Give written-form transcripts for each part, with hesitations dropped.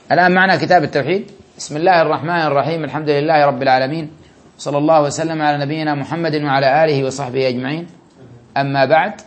الآن معنا كتاب التوحيد. بسم الله الرحمن الرحيم. الحمد لله رب العالمين، صلى الله وسلم على نبينا محمد وعلى آله وصحبه أجمعين. أما بعد،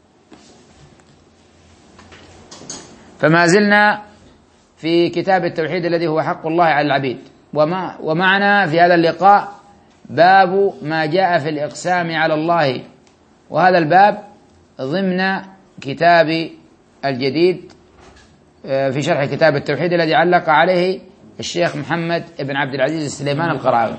فما زلنا في كتاب التوحيد الذي هو حق الله على العبيد، ومعنا في هذا اللقاء باب ما جاء في الإقسام على الله، وهذا الباب ضمن كتاب الجديد في شرح كتاب التوحيد الذي علق عليه الشيخ محمد بن عبد العزيز السليمان القرعاوي.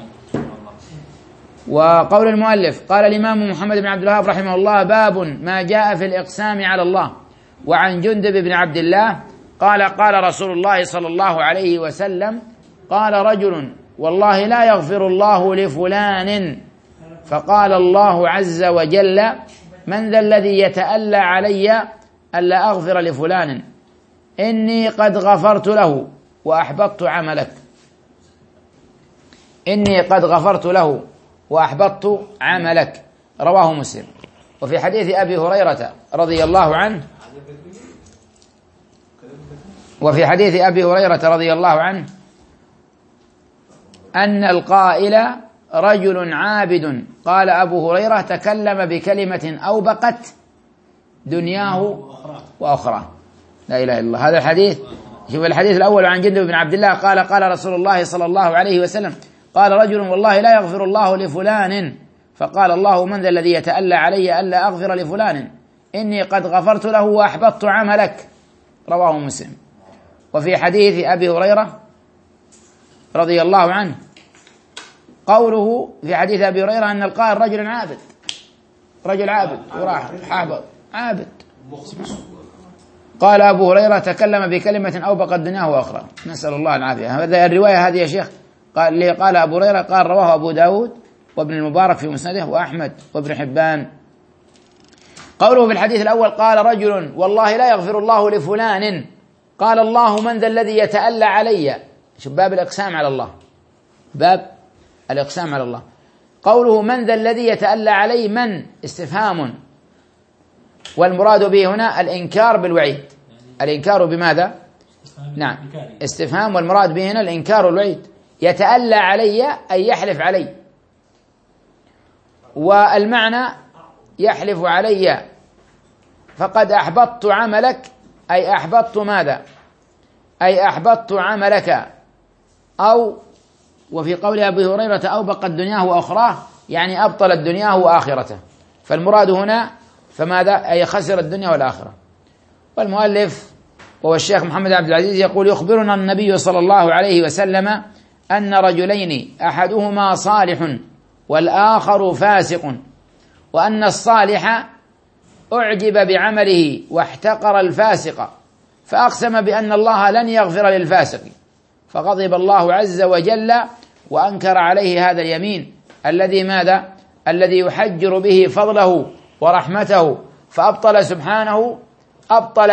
وقول المؤلف: قال الإمام محمد بن عبد الوهاب رحمه الله: باب ما جاء في الإقسام على الله. وعن جندب بن عبد الله قال: قال رسول الله صلى الله عليه وسلم: قال رجل: والله لا يغفر الله لفلان. فقال الله عز وجل: من ذا الذي يتألى علي ألا أغفر لفلان؟ إني قد غفرت له وأحبطت عملك. إني قد غفرت له وأحبطت عملك. رواه مسلم. وفي حديث أبي هريرة رضي الله عنه أن القائل رجل عابد. قال أبو هريرة: تكلم بكلمة أوبقت دنياه وأخراه. لا إله إلا الله. هذا الحديث، شوف الحديث الأول عن جندب بن عبد الله قال: قال رسول الله صلى الله عليه وسلم: قال رجل: والله لا يغفر الله لفلان. فقال الله: من ذا الذي يتألى علي ألا أغفر لفلان؟ إني قد غفرت له وأحبطت عملك. رواه مسلم. وفي حديث أبي هريرة رضي الله عنه قوله في حديث أبي هريرة أن القائل رجل عابد وراح حابط عابد. قال أبو هريرة: تكلم بكلمة أوبقت دنياه وأخرى. نسأل الله العافية. هذا الرواية هذه يا شيخ قال أبو هريرة قال رواه أبو داود وابن المبارك في مسنده وأحمد وابن حبان. قوله في الحديث الأول: قال رجل: والله لا يغفر الله لفلان. قال الله: من ذا الذي يتألى علي؟ شوف باب الإقسام على الله، باب الإقسام على الله. قوله: من ذا الذي يتألى علي؟ من استفهام، والمراد به هنا الإنكار بالوعيد. الإنكار بماذا؟ نعم، استفهام، والمراد به هنا الإنكار والوعيد. يتألى علي أي يحلف علي، والمعنى يحلف علي. فقد أحبطت عملك أي أحبطت ماذا؟ أي أحبطت عملك. أو وفي قول أبي هريرة: أوبقت دنياه وأخراه، يعني أبطلت دنياه وآخرته. فالمراد هنا فماذا؟ أي خسر الدنيا والآخرة. والمؤلف وهو الشيخ محمد عبد العزيز يقول: يخبرنا النبي صلى الله عليه وسلم أن رجلين أحدهما صالح والآخر فاسق، وأن الصالح أعجب بعمله واحتقر الفاسق، فأقسم بأن الله لن يغفر للفاسق، فغضب الله عز وجل وأنكر عليه هذا اليمين الذي ماذا؟ الذي يحجر به فضله ورحمته، فأبطل سبحانه أبطل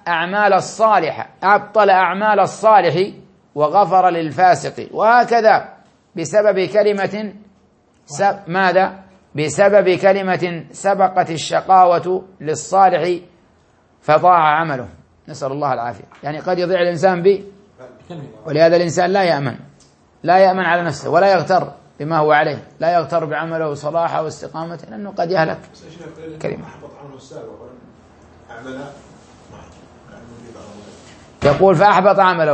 أعمال الصالح وغفر للفاسق. وهكذا بسبب كلمة ماذا؟ بسبب كلمة سبقت الشقاوة للصالح فضاع عمله. نسأل الله العافية. يعني قد يضيع الإنسان به، ولهذا الإنسان لا يأمن على نفسه ولا يغتر بما هو عليه، لا يغتر بعمله وصلاحه واستقامته، لأنه قد يهلك. كلمة يقول: فأحبط عمله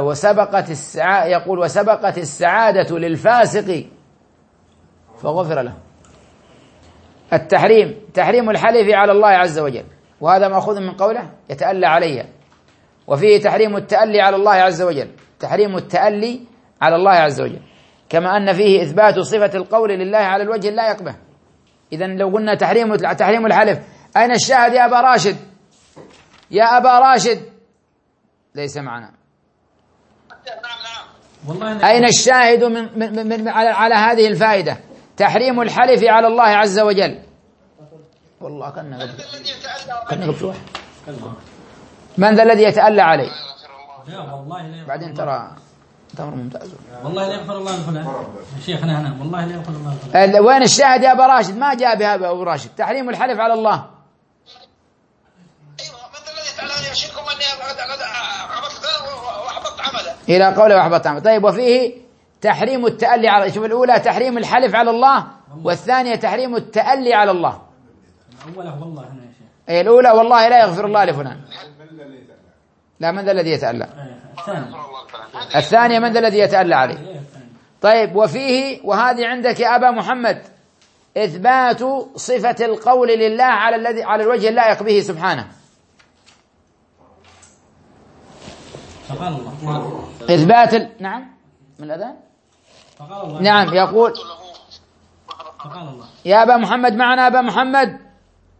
وسبقت السعادة للفاسق فغفر له. التحريم، تحريم الحلف على الله عز وجل، وهذا مأخوذ من قوله: يتألى علي. وفيه تحريم التألي على الله عز وجل، تحريم التألي على الله عز وجل، كما أن فيه إثبات صفة القول لله على الوجه اللائق به. إذن لو قلنا تحريم الحلف، أين الشاهد يا أبا راشد؟ يا أبا راشد ليس معنا. أين الشاهد على هذه الفائدة؟ تحريم الحلف على الله عز وجل. والله كنا قبل واحد. من ذا الذي يتألى عليه؟ بعدين ترى تمر ممتاز. والله لا يغفر الله لفلان شيخنا هنا، والله لا يغفر الله لفلان. وين الشاهد يا أبا راشد؟ ما جاء بها أبو راشد. تحريم الحلف على الله. أيوة، من الذي يتعلم يشركم أني عملت وأحبطت عمله. إلى قوله وأحبط عملك. طيب وفيه تحريم التألي على، شوف الأولى تحريم الحلف على الله، والثانية تحريم التألي على الله. الأولى والله هنا يا شيخ. أي الأولى والله لا يغفر الله لفلان. لا، من ذا الذي يتألى؟ الثانية من ذا الذي يتألى عليه؟ طيب وفيه، وهذه عندك يا أبا محمد، إثبات صفة القول لله على الوجه اللائق به سبحانه. فقال الله إثبات نعم من الأذان. فقال الله نعم يقول فقال الله. يا أبا محمد، معنا أبا محمد. نعم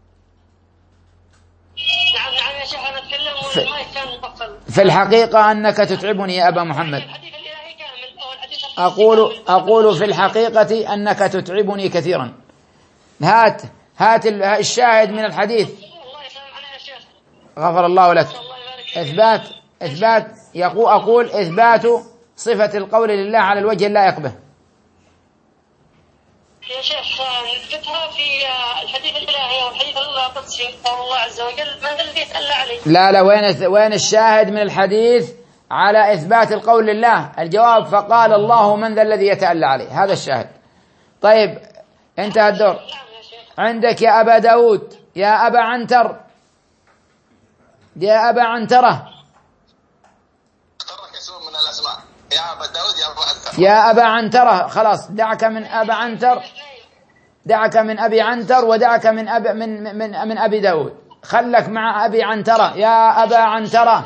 يا شيخ، أنا أتكلم والمايك كان مقفل. في الحقيقة أنك تتعبني يا أبا محمد. الحديث الإلهي كامل أو الحديث أقول في الحقيقة أنك تتعبني كثيرا. هات الشاهد من الحديث. الله يسلم علينا يا شيخ. غفر الله لك. الله يبارك فيك. إثبات أقول إثبات صفة القول لله على الوجه اللائق به. يا شيخ نثبتها في الحديث الإلهي أو الحديث القدسي قول الله عز وجل من الذي يتألى عليه؟ لا، وين الشاهد من الحديث على إثبات القول لله؟ الجواب فقال الله من ذا الذي يتألى عليه، هذا الشاهد. طيب انتهى الدور. نعم يا شيخ. عندك يا أبا داود، يا أبا عنتر، يا أبا عنترة. اخترك اسم من الأسماء، يا أبا داود يا أبا عنتر. يا أبا عنترة، خلاص دعك من أبا عنتر، دعك من أبي عنتر، ودعك من أبي داود، خلك مع أبي عنترة. يا أبا عنترة.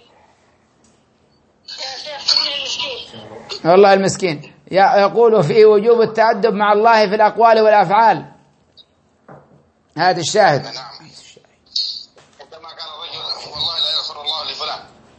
يا شيخ المسكين. والله المسكين. يقول في وجوب التأدب مع الله في الأقوال والأفعال. هذا الشاهد. نعم. عندما قال الرجل والله لا يغفر الله لفلان.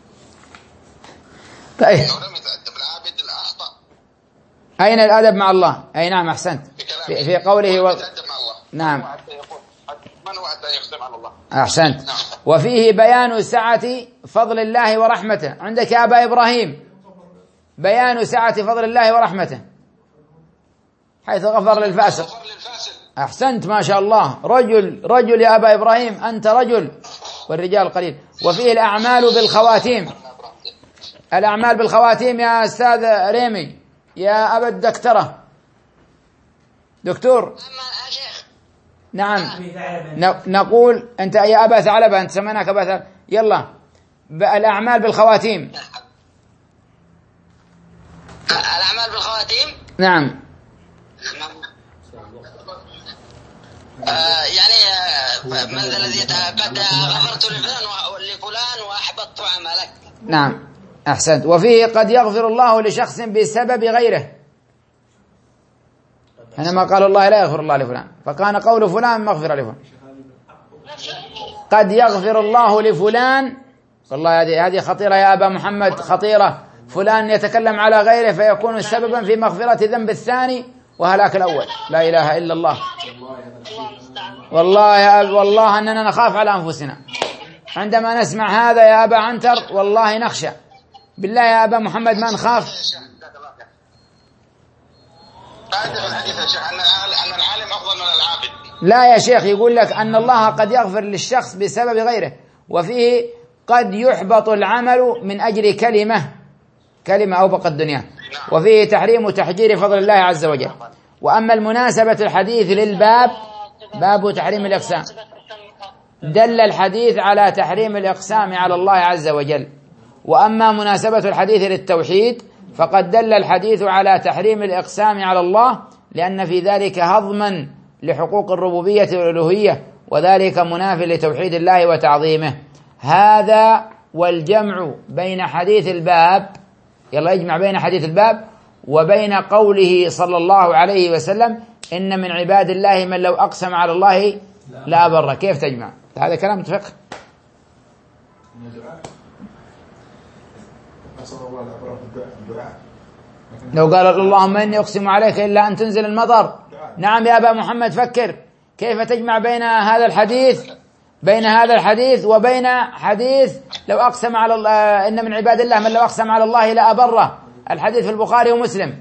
طيب لو لم يتأدب العابد الأخطأ. أين الأدب مع الله؟ أي نعم أحسنت. في قوله يتأدب مع الله. نعم من هو حتى يختم على الله؟ أحسنت. نعم. وفيه بيان سعة فضل الله ورحمته. عندك يا أبا إبراهيم بيان سعة فضل الله ورحمته، حيث غفر للفاسق. غفر للفاسق. أحسنت ما شاء الله، رجل يا أبا إبراهيم، أنت رجل والرجال قليل. وفيه الأعمال بالخواتيم. الأعمال بالخواتيم يا أستاذ ريمي، يا أبا الدكتورة، دكتور. نعم نقول أنت يا أبا ثعلبة، أنت سمعناك أبا ثعلبة. يلا الأعمال بالخواتيم. الأعمال بالخواتيم. نعم يعني من الذي قد غفرت لفلان وأحبطت عملك. نعم أحسنت. وفيه قد يغفر الله لشخص بسبب غيره، حينما قال الله لا يغفر الله لفلان، فكان قول فلان مغفرة لفلان. قد يغفر الله لفلان، والله هذه خطيرة يا أبا محمد، خطيرة. فلان يتكلم على غيره فيكون سببا في مغفرة ذنب الثاني وهلاك الأول. لا إله إلا الله. والله أننا نخاف على أنفسنا عندما نسمع هذا يا أبا عنتر، والله نخشى. بالله يا أبا محمد ما نخاف. الحديث يا شيخ أن العالم أفضل من العابد. لا يا شيخ، يقول لك أن الله قد يغفر للشخص بسبب غيره، وفيه قد يحبط العمل من أجل كلمة أوبق الدنيا. وفيه تحريم تحجير فضل الله عز وجل. وأما المناسبة الحديث للباب باب تحريم الإقسام، دل الحديث على تحريم الإقسام على الله عز وجل. وأما مناسبة الحديث للتوحيد فقد دل الحديث على تحريم الإقسام على الله، لأن في ذلك هضما لحقوق الربوبية والألوهية، وذلك مناف لتوحيد الله وتعظيمه. هذا والجمع بين حديث الباب، يلا اجمع بين حديث الباب وبين قوله صلى الله عليه وسلم إن من عباد الله من لو أقسم على الله لا بر. كيف تجمع؟ هذا كلام فقه. لو قال اللهم إني أقسم عليك إلا أن تنزل المطر. نعم يا أبا محمد، فكر كيف تجمع بين هذا الحديث وبين حديث لو أقسم على الله إن من عباد الله من لو أقسم على الله لا أبره، الحديث في البخاري ومسلم.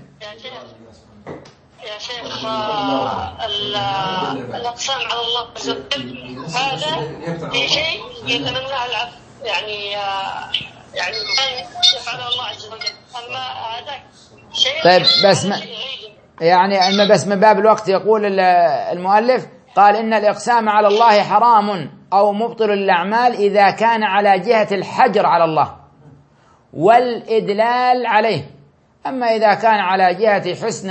يا شيخ الأقسام على الله عز وجل هذا في شيء يتمناه العبد، يعني يعني يفعله الله عز وجل، أما هذا شيء. طيب بس من باب الوقت يقول المؤلف قال إن الإقسام على الله حرام أو مبطل الأعمال إذا كان على جهة الحجر على الله والإدلال عليه. أما إذا كان على جهة حسن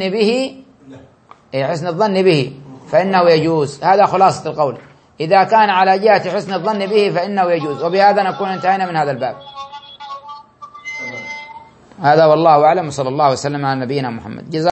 الظن به فإنه يجوز. هذا خلاصة القول، إذا كان على جهة حسن الظن به فإنه يجوز. وبهذا نكون انتهينا من هذا الباب. هذا والله أعلم، صلى الله وسلم على نبينا محمد.